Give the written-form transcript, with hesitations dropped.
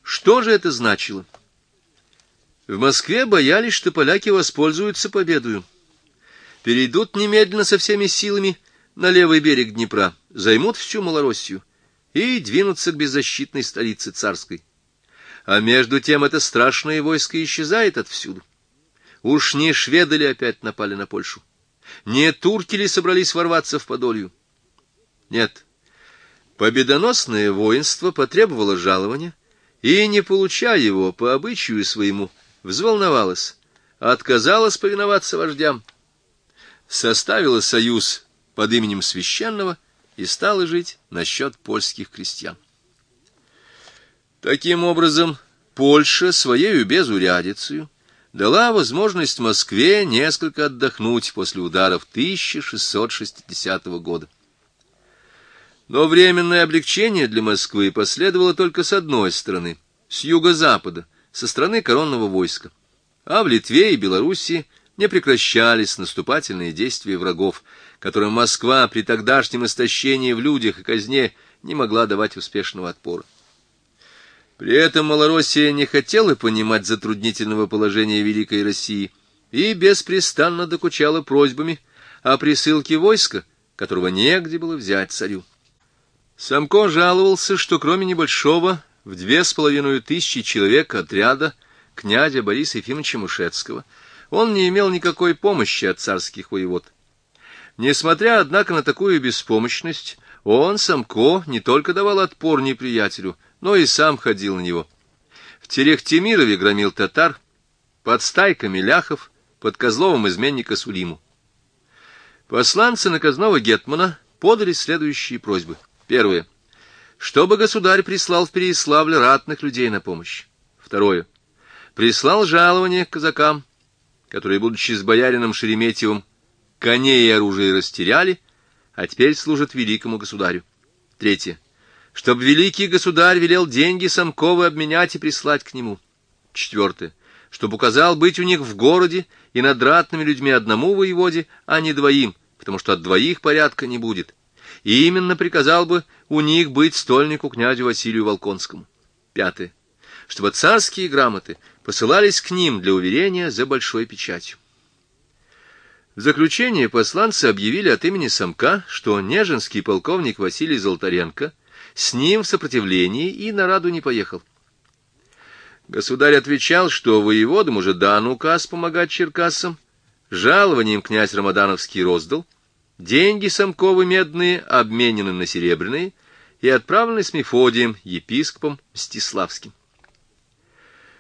Что же это значило? В Москве боялись, что поляки воспользуются победою, перейдут немедленно со всеми силами на левый берег Днепра, займут всю Малороссию и двинутся к беззащитной столице царской. А между тем это страшное войско исчезает отвсюду. Уж не шведы ли опять напали на Польшу? Не турки ли собрались ворваться в Подолью? Нет. Победоносное воинство потребовало жалования, и, не получая его по обычаю своему, взволновалось, отказалось повиноваться вождям, составила союз под именем священного и стала жить на счет польских крестьян. Таким образом, Польша своею безурядицею дала возможность Москве несколько отдохнуть после ударов 1660 года. Но временное облегчение для Москвы последовало только с одной стороны, с юго-запада, со стороны коронного войска. А в Литве и Белоруссии не прекращались наступательные действия врагов, которым Москва при тогдашнем истощении в людях и казне не могла давать успешного отпора. При этом Малороссия не хотела понимать затруднительного положения Великой России и беспрестанно докучала просьбами о присылке войска, которого негде было взять царю. Самко жаловался, что кроме небольшого в 2500 человек отряда князя Бориса Ефимовича Мушецкого он не имел никакой помощи от царских воевод. Несмотря, однако, на такую беспомощность, он, Самко, не только давал отпор неприятелю, но и сам ходил на него. В Терехтемирове громил татар, под Стайками ляхов, под Козловым изменника Сулиму. Посланцы наказного гетмана подали следующие просьбы. Первое. Чтобы государь прислал в Переяславль ратных людей на помощь. Второе. Прислал жалование к казакам, которые, будучи с боярином Шереметьевым, коней и оружие растеряли, а теперь служат великому государю. Третье. Чтоб великий государь велел деньги Самковы обменять и прислать к нему. Четвертое. Чтоб указал быть у них в городе и над ратными людьми одному воеводе, а не двоим, потому что от двоих порядка не будет. И именно приказал бы у них быть стольнику князю Василию Волконскому. Пятое. Чтобы царские грамоты посылались к ним для уверения за большой печатью. В заключение посланцы объявили от имени Самка, что нежинский полковник Василий Золотаренко с ним в сопротивлении и на раду не поехал. Государь отвечал, что воеводам уже дан указ помогать черкассам, жалованием князь Рамадановский роздал, деньги Самковы медные обменены на серебряные и отправлены с Мефодием, епископом Мстиславским.